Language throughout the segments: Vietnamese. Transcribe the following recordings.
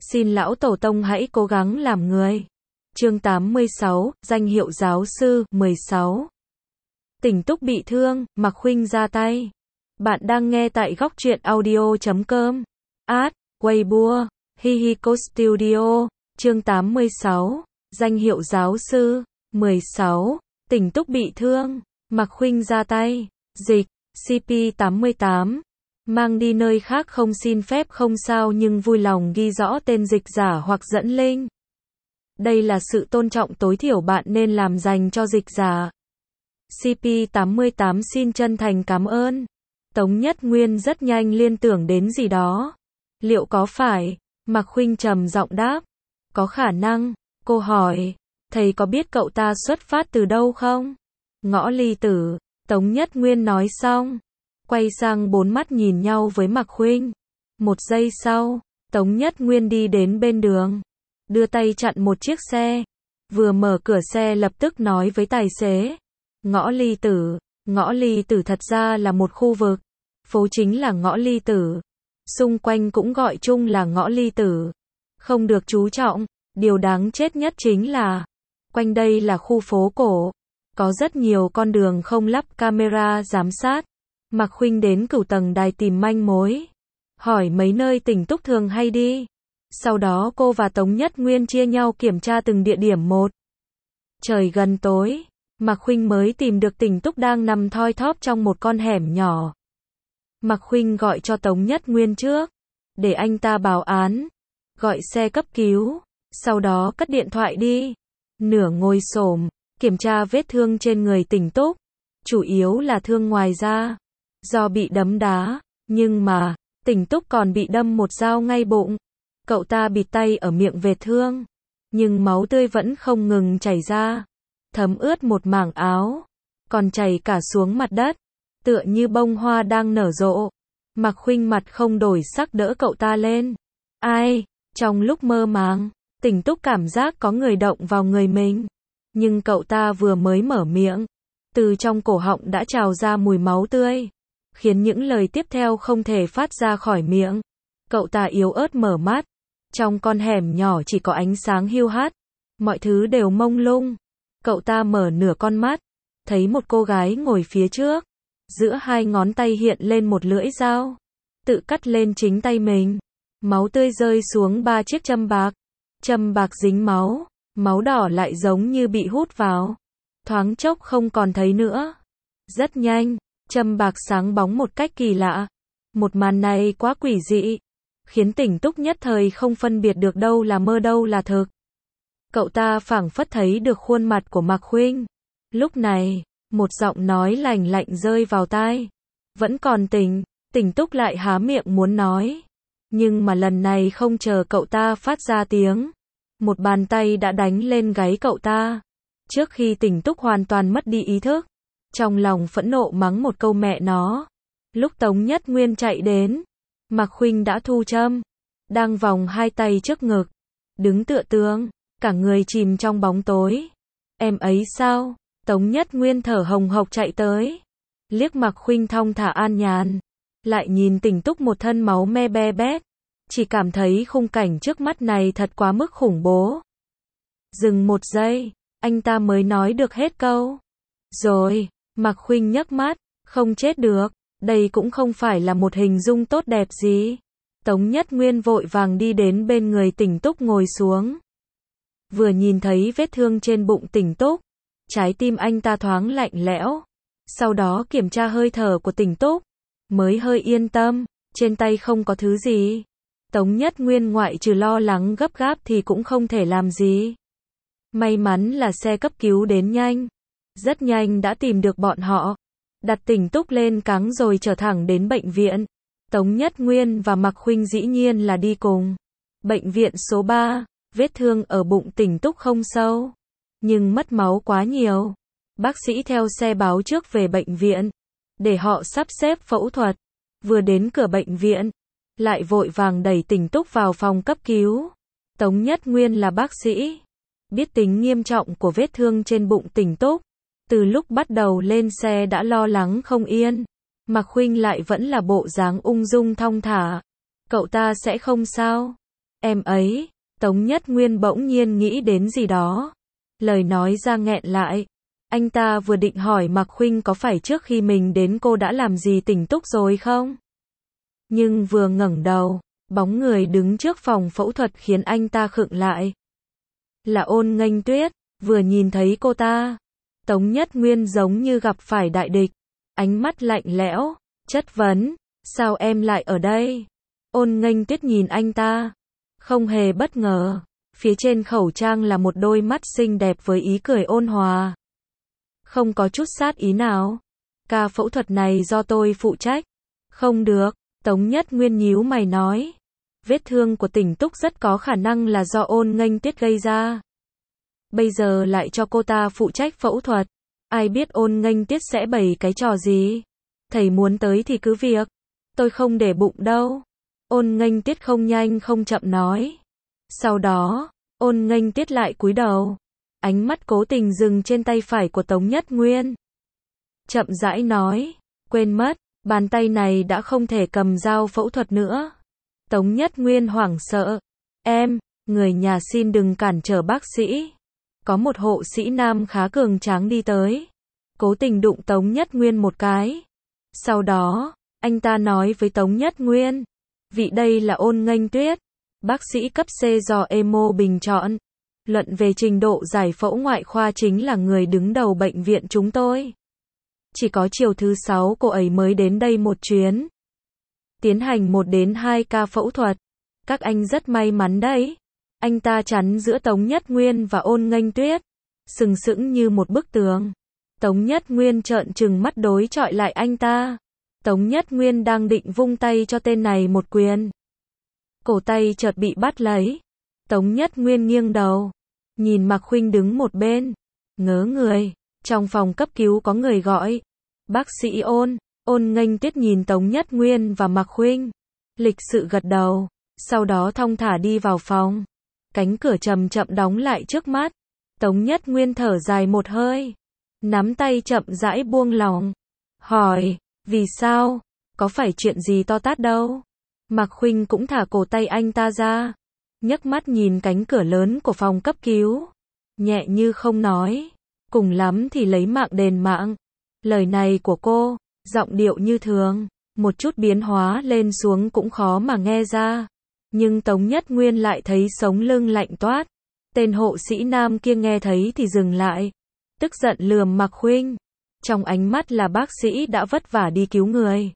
Xin lão tổ tông hãy cố gắng làm người. Chương 86, danh hiệu giáo sư, 16. Tỉnh túc bị thương, Mạc Khuynh ra tay. Bạn đang nghe tại góc truyện audio.com. Weibo, Hihiko Studio. Chương 86, danh hiệu giáo sư, 16. Tỉnh túc bị thương, Mạc Khuynh ra tay. Dịch, CP88. Mang đi nơi khác không xin phép không sao nhưng vui lòng ghi rõ tên dịch giả hoặc dẫn link. Đây là sự tôn trọng tối thiểu bạn nên làm dành cho dịch giả. CP88 xin chân thành cảm ơn. Tống Nhất Nguyên rất nhanh liên tưởng đến gì đó. Liệu có phải? Mạc Khuynh trầm giọng đáp. Có khả năng. Cô hỏi. Thầy có biết cậu ta xuất phát từ đâu không? Ngõ Ly Tử. Tống Nhất Nguyên nói xong. Quay sang bốn mắt nhìn nhau với Mạc Khuynh. Một giây sau, Tống Nhất Nguyên đi đến bên đường. Đưa tay chặn một chiếc xe. Vừa mở cửa xe lập tức nói với tài xế. Ngõ Ly Tử. Ngõ Ly Tử thật ra là một khu vực. Phố chính là Ngõ Ly Tử. Xung quanh cũng gọi chung là Ngõ Ly Tử. Không được chú trọng. Điều đáng chết nhất chính là quanh đây là khu phố cổ. Có rất nhiều con đường không lắp camera giám sát. Mạc Khuynh đến cửu tầng đài tìm manh mối. Hỏi mấy nơi Tỉnh Túc thường hay đi. Sau đó cô và Tống Nhất Nguyên chia nhau kiểm tra từng địa điểm một. Trời gần tối, Mạc Khuynh mới tìm được Tỉnh Túc đang nằm thoi thóp trong một con hẻm nhỏ. Mạc Khuynh gọi cho Tống Nhất Nguyên trước, để anh ta báo án, gọi xe cấp cứu, sau đó cất điện thoại đi. Nửa ngồi xổm, kiểm tra vết thương trên người Tỉnh Túc, chủ yếu là thương ngoài da, do bị đấm đá, nhưng mà Tỉnh Túc còn bị đâm một dao ngay bụng. Cậu ta bịt tay ở miệng vết thương, nhưng máu tươi vẫn không ngừng chảy ra, thấm ướt một mảng áo, còn chảy cả xuống mặt đất, tựa như bông hoa đang nở rộ. Mạc Khuynh mặt không đổi sắc đỡ cậu ta lên. Ai? Trong lúc mơ màng, Tỉnh Túc cảm giác có người động vào người mình, nhưng cậu ta vừa mới mở miệng, từ trong cổ họng đã trào ra mùi máu tươi, khiến những lời tiếp theo không thể phát ra khỏi miệng. Cậu ta yếu ớt mở mắt. Trong con hẻm nhỏ chỉ có ánh sáng hiu hắt, mọi thứ đều mông lung. Cậu ta mở nửa con mắt, thấy một cô gái ngồi phía trước, giữa hai ngón tay hiện lên một lưỡi dao, tự cắt lên chính tay mình. Máu tươi rơi xuống 3 chiếc châm bạc dính máu, máu đỏ lại giống như bị hút vào, thoáng chốc không còn thấy nữa. Rất nhanh, châm bạc sáng bóng một cách kỳ lạ. Một màn này quá quỷ dị, khiến Tỉnh Túc nhất thời không phân biệt được đâu là mơ đâu là thực. Cậu ta phảng phất thấy được khuôn mặt của Mạc Khuynh. Lúc này, một giọng nói lành lạnh rơi vào tai. Vẫn còn tỉnh, Tỉnh Túc lại há miệng muốn nói. Nhưng mà lần này không chờ cậu ta phát ra tiếng. Một bàn tay đã đánh lên gáy cậu ta. Trước khi Tỉnh Túc hoàn toàn mất đi ý thức, trong lòng phẫn nộ mắng một câu mẹ nó. Lúc Tống Nhất Nguyên chạy đến, Mạc Khuynh đã thu châm, đang vòng hai tay trước ngực, đứng tựa tường, cả người chìm trong bóng tối. Em ấy sao? Tống Nhất Nguyên thở hồng hộc chạy tới, liếc Mạc Khuynh thong thả an nhàn, lại nhìn Tỉnh Túc một thân máu me be bét, chỉ cảm thấy khung cảnh trước mắt này thật quá mức khủng bố. Dừng một giây, anh ta mới nói được hết câu. Rồi, Mạc Khuynh nhấc mắt, không chết được. Đây cũng không phải là một hình dung tốt đẹp gì. Tống Nhất Nguyên vội vàng đi đến bên người Tỉnh Túc ngồi xuống. Vừa nhìn thấy vết thương trên bụng Tỉnh Túc, trái tim anh ta thoáng lạnh lẽo. Sau đó kiểm tra hơi thở của Tỉnh Túc, mới hơi yên tâm, trên tay không có thứ gì. Tống Nhất Nguyên ngoại trừ lo lắng gấp gáp thì cũng không thể làm gì. May mắn là xe cấp cứu đến nhanh, rất nhanh đã tìm được bọn họ. Đặt Tỉnh Túc lên cáng rồi chở thẳng đến bệnh viện. Tống Nhất Nguyên và Mạc Khuynh dĩ nhiên là đi cùng. Bệnh viện số 3, vết thương ở bụng Tỉnh Túc không sâu, nhưng mất máu quá nhiều. Bác sĩ theo xe báo trước về bệnh viện, để họ sắp xếp phẫu thuật. Vừa đến cửa bệnh viện, lại vội vàng đẩy Tỉnh Túc vào phòng cấp cứu. Tống Nhất Nguyên là bác sĩ, biết tính nghiêm trọng của vết thương trên bụng Tỉnh Túc. Từ lúc bắt đầu lên xe đã lo lắng không yên. Mạc Khuynh lại vẫn là bộ dáng ung dung thong thả. Cậu ta sẽ không sao. Em ấy, Tống Nhất Nguyên bỗng nhiên nghĩ đến gì đó. Lời nói ra nghẹn lại. Anh ta vừa định hỏi Mạc Khuynh có phải trước khi mình đến cô đã làm gì tỉnh túc rồi không? Nhưng vừa ngẩng đầu, bóng người đứng trước phòng phẫu thuật khiến anh ta khựng lại. Là Ôn Nghênh Tuyết. Vừa nhìn thấy cô ta, Tống Nhất Nguyên giống như gặp phải đại địch. Ánh mắt lạnh lẽo, chất vấn, sao em lại ở đây? Ôn Nghênh Tuyết nhìn anh ta, không hề bất ngờ. Phía trên khẩu trang là một đôi mắt xinh đẹp với ý cười ôn hòa. Không có chút sát ý nào. Ca phẫu thuật này do tôi phụ trách. Không được, Tống Nhất Nguyên nhíu mày nói. Vết thương của Tỉnh Túc rất có khả năng là do Ôn Nghênh Tuyết gây ra. Bây giờ lại cho cô ta phụ trách phẫu thuật. Ai biết Ôn Nghênh Tuyết sẽ bày cái trò gì? Thầy muốn tới thì cứ việc. Tôi không để bụng đâu. Ôn Nghênh Tuyết không nhanh không chậm nói. Sau đó, Ôn Nghênh Tuyết lại cúi đầu. Ánh mắt cố tình dừng trên tay phải của Tống Nhất Nguyên. Chậm rãi nói, quên mất, bàn tay này đã không thể cầm dao phẫu thuật nữa. Tống Nhất Nguyên hoảng sợ. Em, người nhà xin đừng cản trở bác sĩ. Có một hộ sĩ nam khá cường tráng đi tới. Cố tình đụng Tống Nhất Nguyên một cái. Sau đó, anh ta nói với Tống Nhất Nguyên. Vị đây là Ôn Nghênh Tuyết. Bác sĩ cấp C do EMO bình chọn. Luận về trình độ giải phẫu ngoại khoa chính là người đứng đầu bệnh viện chúng tôi. Chỉ có chiều thứ 6 cô ấy mới đến đây một chuyến. Tiến hành 1 đến 2 ca phẫu thuật. Các anh rất may mắn đấy. Anh ta chắn giữa Tống Nhất Nguyên và Ôn Nghênh Tuyết. Sừng sững như một bức tường. Tống Nhất Nguyên trợn trừng mắt đối chọi lại anh ta. Tống Nhất Nguyên đang định vung tay cho tên này một quyền. Cổ tay chợt bị bắt lấy. Tống Nhất Nguyên nghiêng đầu. Nhìn Mạc Khuynh đứng một bên. Ngớ người. Trong phòng cấp cứu có người gọi. Bác sĩ Ôn. Ôn Nghênh Tuyết nhìn Tống Nhất Nguyên và Mạc Khuynh. Lịch sự gật đầu. Sau đó thong thả đi vào phòng. Cánh cửa chậm chậm đóng lại trước mắt. Tống Nhất Nguyên thở dài một hơi. Nắm tay chậm rãi buông lỏng. Hỏi. Vì sao? Có phải chuyện gì to tát đâu? Mạc Khuynh cũng thả cổ tay anh ta ra. Nhấc mắt nhìn cánh cửa lớn của phòng cấp cứu. Nhẹ như không nói. Cùng lắm thì lấy mạng đền mạng. Lời này của cô, giọng điệu như thường. Một chút biến hóa lên xuống cũng khó mà nghe ra. Nhưng Tống Nhất Nguyên lại thấy sống lưng lạnh toát. Tên hộ sĩ nam kia nghe thấy thì dừng lại. Tức giận lườm Mạc Khuynh. Trong ánh mắt là bác sĩ đã vất vả đi cứu người.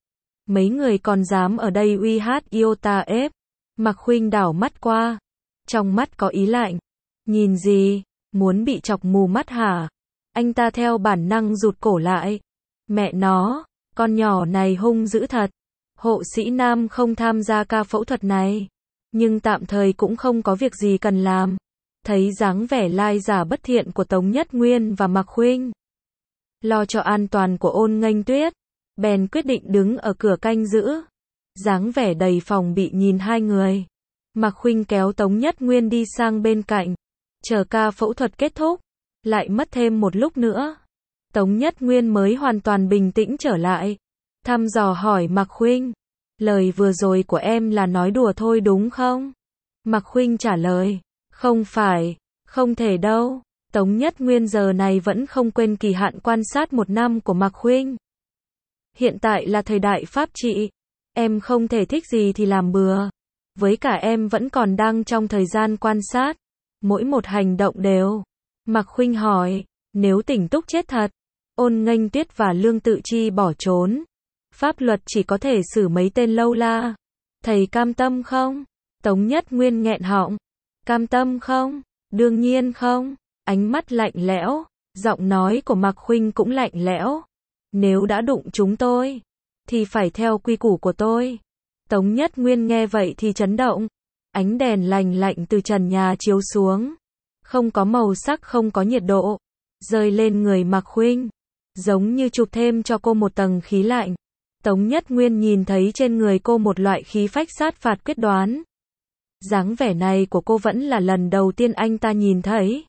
Mấy người còn dám ở đây uy hát iota ép. Mạc Khuynh đảo mắt qua. Trong mắt có ý lạnh. Nhìn gì? Muốn bị chọc mù mắt hả? Anh ta theo bản năng rụt cổ lại. Mẹ nó, con nhỏ này hung dữ thật. Hộ sĩ nam không tham gia ca phẫu thuật này. Nhưng tạm thời cũng không có việc gì cần làm. Thấy dáng vẻ lai giả bất thiện của Tống Nhất Nguyên và Mạc Khuynh. Lo cho an toàn của Ôn Nghênh Tuyết. Bèn quyết định đứng ở cửa canh giữ. Dáng vẻ đầy phòng bị nhìn hai người. Mạc Khuynh kéo Tống Nhất Nguyên đi sang bên cạnh. Chờ ca phẫu thuật kết thúc. Lại mất thêm một lúc nữa. Tống Nhất Nguyên mới hoàn toàn bình tĩnh trở lại. Thăm dò hỏi Mạc Khuynh. Lời vừa rồi của em là nói đùa thôi đúng không? Mạc Khuynh trả lời. Không phải, không thể đâu. Tống Nhất Nguyên giờ này vẫn không quên kỳ hạn quan sát 1 năm của Mạc Khuynh. Hiện tại là thời đại pháp trị. Em không thể thích gì thì làm bừa. Với cả em vẫn còn đang trong thời gian quan sát. Mỗi một hành động đều. Mạc Khuynh hỏi, nếu Tỉnh Túc chết thật, Ôn Nghênh Tuyết và Lương Tự Chi bỏ trốn. Pháp luật chỉ có thể xử mấy tên lâu la. Thầy cam tâm không? Tống Nhất Nguyên nghẹn họng. Cam tâm không? Đương nhiên không. Ánh mắt lạnh lẽo. Giọng nói của Mạc Khuynh cũng lạnh lẽo. Nếu đã đụng chúng tôi, thì phải theo quy củ của tôi. Tống Nhất Nguyên nghe vậy thì chấn động. Ánh đèn lành lạnh từ trần nhà chiếu xuống. Không có màu sắc, không có nhiệt độ. Rơi lên người Mạc Khuynh. Giống như chụp thêm cho cô một tầng khí lạnh. Tống Nhất Nguyên nhìn thấy trên người cô một loại khí phách sát phạt quyết đoán. Dáng vẻ này của cô vẫn là lần đầu tiên anh ta nhìn thấy.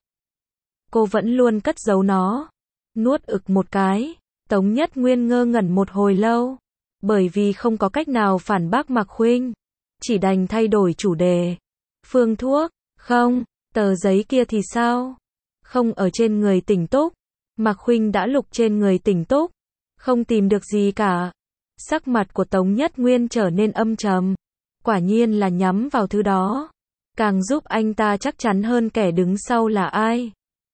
Cô vẫn luôn cất giấu nó. Nuốt ực một cái. Tống Nhất Nguyên ngơ ngẩn một hồi lâu. Bởi vì không có cách nào phản bác Mạc Khuynh. Chỉ đành thay đổi chủ đề. Phương thuốc, không, tờ giấy kia thì sao? Không ở trên người Tỉnh Túc. Mạc Khuynh đã lục trên người Tỉnh Túc, không tìm được gì cả. Sắc mặt của Tống Nhất Nguyên trở nên âm trầm. Quả nhiên là nhắm vào thứ đó. Càng giúp anh ta chắc chắn hơn kẻ đứng sau là ai.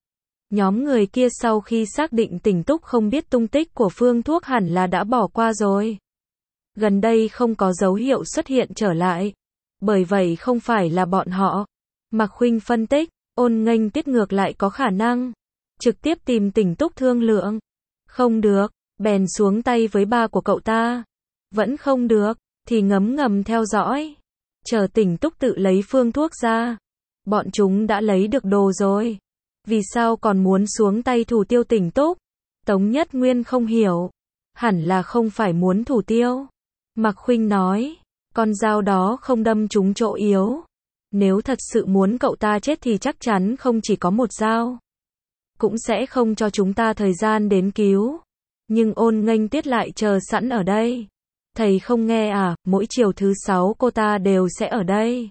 Nhóm người kia sau khi xác định Tỉnh Túc không biết tung tích của phương thuốc hẳn là đã bỏ qua rồi. Gần đây không có dấu hiệu xuất hiện trở lại. Bởi vậy không phải là bọn họ. Mạc Khuynh phân tích, Ôn Nghênh Tuyết ngược lại có khả năng trực tiếp tìm Tỉnh Túc thương lượng. Không được, bèn xuống tay với ba của cậu ta. Vẫn không được, thì ngấm ngầm theo dõi. Chờ Tỉnh Túc tự lấy phương thuốc ra. Bọn chúng đã lấy được đồ rồi. Vì sao còn muốn xuống tay thủ tiêu Tỉnh Túc? Tống Nhất Nguyên không hiểu. Hẳn là không phải muốn thủ tiêu. Mạc Khuynh nói, con dao đó không đâm trúng chỗ yếu. Nếu thật sự muốn cậu ta chết thì chắc chắn không chỉ có một dao. Cũng sẽ không cho chúng ta thời gian đến cứu. Nhưng Ôn Nghênh Tuyết lại chờ sẵn ở đây. Thầy không nghe à, mỗi chiều thứ 6 cô ta đều sẽ ở đây.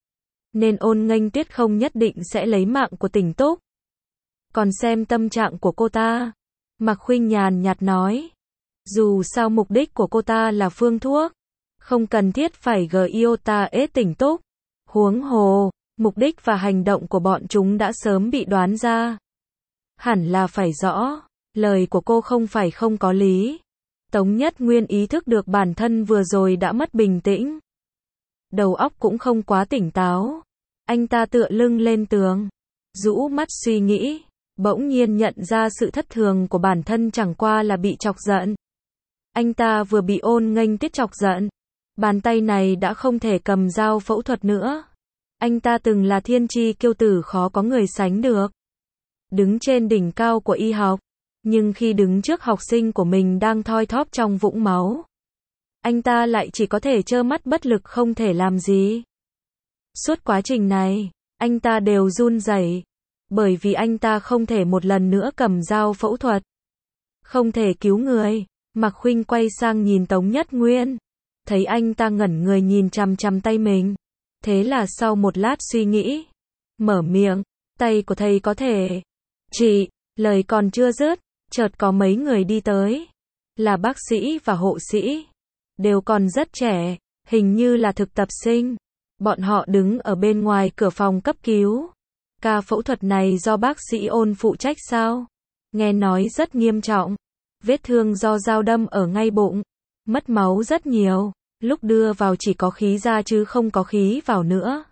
Nên Ôn Nghênh Tuyết không nhất định sẽ lấy mạng của Tỉnh Túc. Còn xem tâm trạng của cô ta. Mạc Khuynh nhàn nhạt nói. Dù sao mục đích của cô ta là phương thuốc. Không cần thiết phải giota Tỉnh Túc. Huống hồ, mục đích và hành động của bọn chúng đã sớm bị đoán ra. Hẳn là phải rõ. Lời của cô không phải không có lý. Tống Nhất Nguyên ý thức được bản thân vừa rồi đã mất bình tĩnh. Đầu óc cũng không quá tỉnh táo. Anh ta tựa lưng lên tường. Rũ mắt suy nghĩ. Bỗng nhiên nhận ra sự thất thường của bản thân chẳng qua là bị chọc giận. Anh ta vừa bị Ôn Nghênh Tuyết chọc giận. Bàn tay này đã không thể cầm dao phẫu thuật nữa. Anh ta từng là thiên chi kiêu tử khó có người sánh được. Đứng trên đỉnh cao của y học. Nhưng khi đứng trước học sinh của mình đang thoi thóp trong vũng máu. Anh ta lại chỉ có thể trơ mắt bất lực không thể làm gì. Suốt quá trình này, anh ta đều run rẩy. Bởi vì anh ta không thể một lần nữa cầm dao phẫu thuật. Không thể cứu người. Mạc Khuynh quay sang nhìn Tống Nhất Nguyên. Thấy anh ta ngẩn người nhìn chằm chằm tay mình. Thế là sau một lát suy nghĩ. Mở miệng. Tay của thầy có thể. Chị, lời còn chưa dứt. Chợt có mấy người đi tới. Là bác sĩ và hộ sĩ. Đều còn rất trẻ. Hình như là thực tập sinh. Bọn họ đứng ở bên ngoài cửa phòng cấp cứu. Ca phẫu thuật này do bác sĩ Ôn phụ trách sao? Nghe nói rất nghiêm trọng. Vết thương do dao đâm ở ngay bụng. Mất máu rất nhiều. Lúc đưa vào chỉ có khí ra chứ không có khí vào nữa.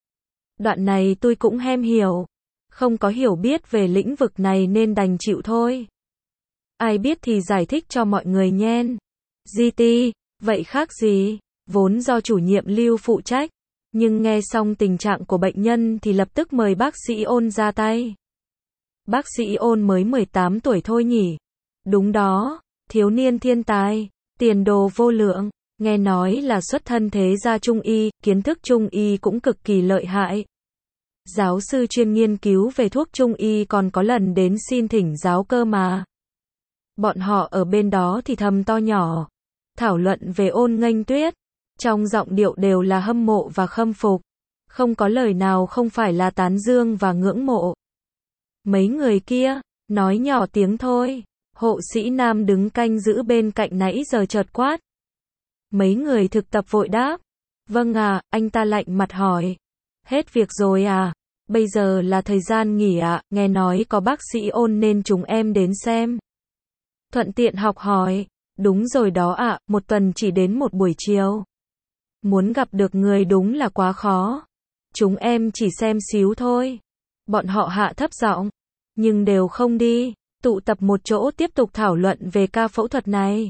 Đoạn này tôi cũng hem hiểu. Không có hiểu biết về lĩnh vực này nên đành chịu thôi. Ai biết thì giải thích cho mọi người nhen. GT, vậy khác gì? Vốn do chủ nhiệm Lưu phụ trách. Nhưng nghe xong tình trạng của bệnh nhân thì lập tức mời bác sĩ Ôn ra tay. Bác sĩ Ôn mới 18 tuổi thôi nhỉ? Đúng đó, thiếu niên thiên tài, tiền đồ vô lượng. Nghe nói là xuất thân thế gia Trung y, kiến thức Trung y cũng cực kỳ lợi hại. Giáo sư chuyên nghiên cứu về thuốc Trung y còn có lần đến xin thỉnh giáo cơ mà. Bọn họ ở bên đó thì thầm to nhỏ. Thảo luận về Ôn Nghênh Tuyết. Trong giọng điệu đều là hâm mộ và khâm phục. Không có lời nào không phải là tán dương và ngưỡng mộ. Mấy người kia, nói nhỏ tiếng thôi. Hộ sĩ nam đứng canh giữ bên cạnh nãy giờ chợt quát. Mấy người thực tập vội đáp. Vâng à, anh ta lạnh mặt hỏi. Hết việc rồi à? Bây giờ là thời gian nghỉ ạ, nghe nói có bác sĩ Ôn nên chúng em đến xem. Thuận tiện học hỏi. Đúng rồi đó ạ, một tuần chỉ đến một buổi chiều. Muốn gặp được người đúng là quá khó. Chúng em chỉ xem xíu thôi. Bọn họ hạ thấp giọng, nhưng đều không đi, tụ tập một chỗ tiếp tục thảo luận về ca phẫu thuật này.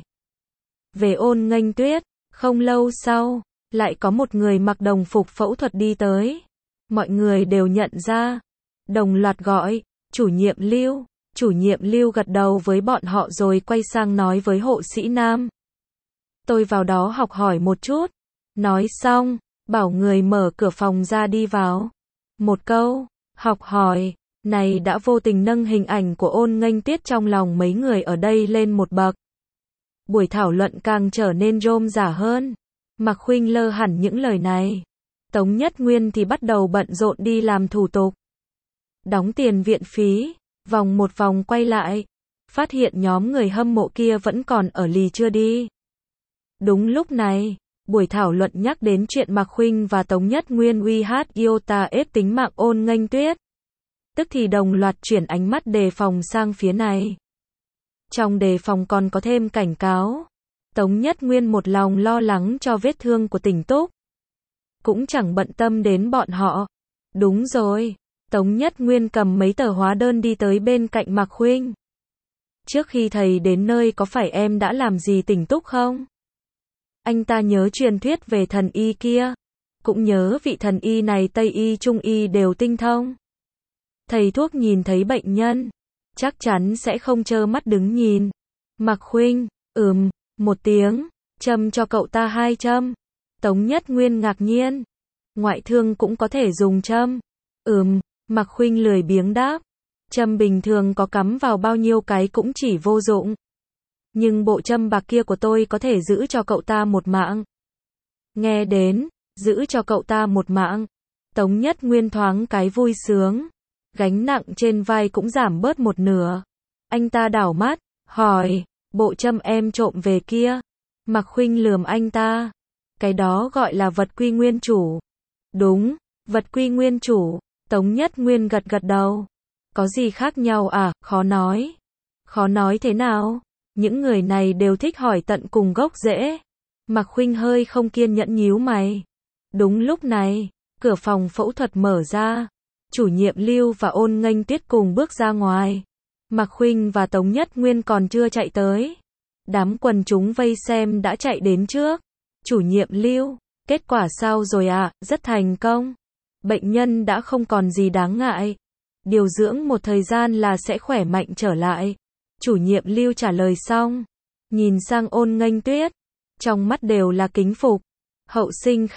Về Ôn Nghênh Tuyết, không lâu sau, lại có một người mặc đồng phục phẫu thuật đi tới. Mọi người đều nhận ra, đồng loạt gọi, chủ nhiệm Lưu. Chủ nhiệm Lưu gật đầu với bọn họ rồi quay sang nói với hộ sĩ nam. Tôi vào đó học hỏi một chút. Nói xong, bảo người mở cửa phòng ra đi vào. Một câu, học hỏi, này đã vô tình nâng hình ảnh của Ôn Nghênh Tuyết trong lòng mấy người ở đây lên một bậc. Buổi thảo luận càng trở nên rôm rả hơn. Mạc Khuynh lơ hẳn những lời này. Tống Nhất Nguyên thì bắt đầu bận rộn đi làm thủ tục. Đóng tiền viện phí, vòng một vòng quay lại, phát hiện nhóm người hâm mộ kia vẫn còn ở lì chưa đi. Đúng lúc này, buổi thảo luận nhắc đến chuyện Mạc Khuynh và Tống Nhất Nguyên uy hát Iota ép tính mạng Ôn Nghênh Tuyết. Tức thì đồng loạt chuyển ánh mắt đề phòng sang phía này. Trong đề phòng còn có thêm cảnh cáo. Tống Nhất Nguyên một lòng lo lắng cho vết thương của Tỉnh Túc. Cũng chẳng bận tâm đến bọn họ. Đúng rồi, Tống Nhất Nguyên cầm mấy tờ hóa đơn đi tới bên cạnh Mạc Khuynh. Trước khi thầy đến nơi có phải em đã làm gì Tỉnh Túc không? Anh ta nhớ truyền thuyết về thần y kia. Cũng nhớ vị thần y này Tây y Trung y đều tinh thông. Thầy thuốc nhìn thấy bệnh nhân, chắc chắn sẽ không trơ mắt đứng nhìn. Mạc Khuynh, một tiếng, châm cho cậu ta 2 châm. Tống Nhất Nguyên ngạc nhiên. Ngoại thương cũng có thể dùng châm. Mạc Khuynh lười biếng đáp. Châm bình thường có cắm vào bao nhiêu cái cũng chỉ vô dụng. Nhưng bộ châm bạc kia của tôi có thể giữ cho cậu ta một mạng. Nghe đến, giữ cho cậu ta một mạng. Tống Nhất Nguyên thoáng cái vui sướng. Gánh nặng trên vai cũng giảm bớt một nửa. Anh ta đảo mắt, hỏi, bộ châm em trộm về kia. Mạc Khuynh lườm anh ta. Cái đó gọi là vật quy nguyên chủ. Đúng, vật quy nguyên chủ. Tống Nhất Nguyên gật gật đầu. Có gì khác nhau à, khó nói. Khó nói thế nào? Những người này đều thích hỏi tận cùng gốc rễ. Mạc Khuynh hơi không kiên nhẫn nhíu mày. Đúng lúc này, cửa phòng phẫu thuật mở ra. Chủ nhiệm Lưu và Ôn Nghênh Tuyết cùng bước ra ngoài. Mạc Khuynh và Tống Nhất Nguyên còn chưa chạy tới. Đám quần chúng vây xem đã chạy đến trước. Chủ nhiệm Lưu, kết quả sao rồi ạ? Rất thành công. Bệnh nhân đã không còn gì đáng ngại. Điều dưỡng một thời gian là sẽ khỏe mạnh trở lại. Chủ nhiệm Lưu trả lời xong. Nhìn sang Ôn Nghênh Tuyết. Trong mắt đều là kính phục. Hậu sinh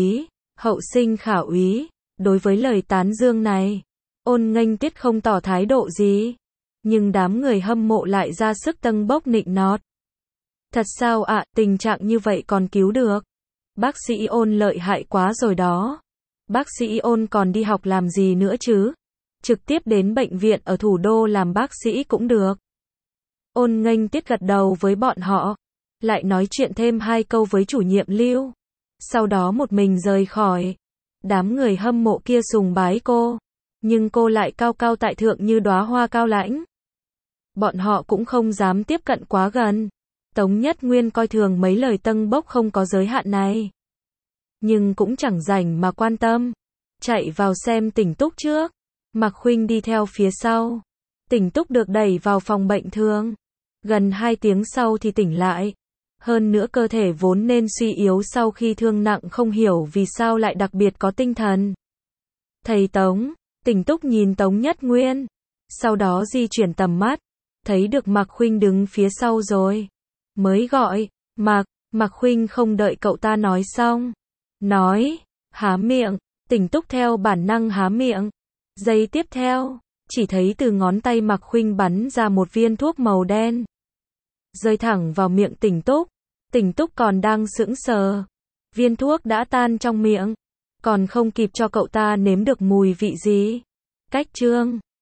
khả úy. Đối với lời tán dương này, Ôn Nghênh Tuyết không tỏ thái độ gì. Nhưng đám người hâm mộ lại ra sức tâng bốc nịnh nọt. Thật sao ạ, tình trạng như vậy còn cứu được. Bác sĩ Ôn lợi hại quá rồi đó. Bác sĩ Ôn còn đi học làm gì nữa chứ? Trực tiếp đến bệnh viện ở thủ đô làm bác sĩ cũng được. Ôn Nghênh Tuyết gật đầu với bọn họ. Lại nói chuyện thêm 2 câu với chủ nhiệm Lưu. Sau đó một mình rời khỏi. Đám người hâm mộ kia sùng bái cô. Nhưng cô lại cao cao tại thượng như đóa hoa cao lãnh. Bọn họ cũng không dám tiếp cận quá gần. Tống Nhất Nguyên coi thường mấy lời tâng bốc không có giới hạn này. Nhưng cũng chẳng rảnh mà quan tâm. Chạy vào xem Tỉnh Túc trước. Mạc Khuynh đi theo phía sau. Tỉnh Túc được đẩy vào phòng bệnh thường. Gần 2 tiếng sau thì tỉnh lại. Hơn nữa cơ thể vốn nên suy yếu sau khi thương nặng không hiểu vì sao lại đặc biệt có tinh thần. Thầy Tống, Tỉnh Túc nhìn Tống Nhất Nguyên. Sau đó di chuyển tầm mắt. Thấy được Mạc Khuynh đứng phía sau rồi. Mới gọi, Mạc Khuynh không đợi cậu ta nói xong. Nói, há miệng. Tỉnh Túc theo bản năng há miệng. Giây tiếp theo, chỉ thấy từ ngón tay Mạc Khuynh bắn ra một viên thuốc màu đen. Rơi thẳng vào miệng Tỉnh Túc. Tỉnh Túc còn đang sững sờ. Viên thuốc đã tan trong miệng. Còn không kịp cho cậu ta nếm được mùi vị gì. Cách chương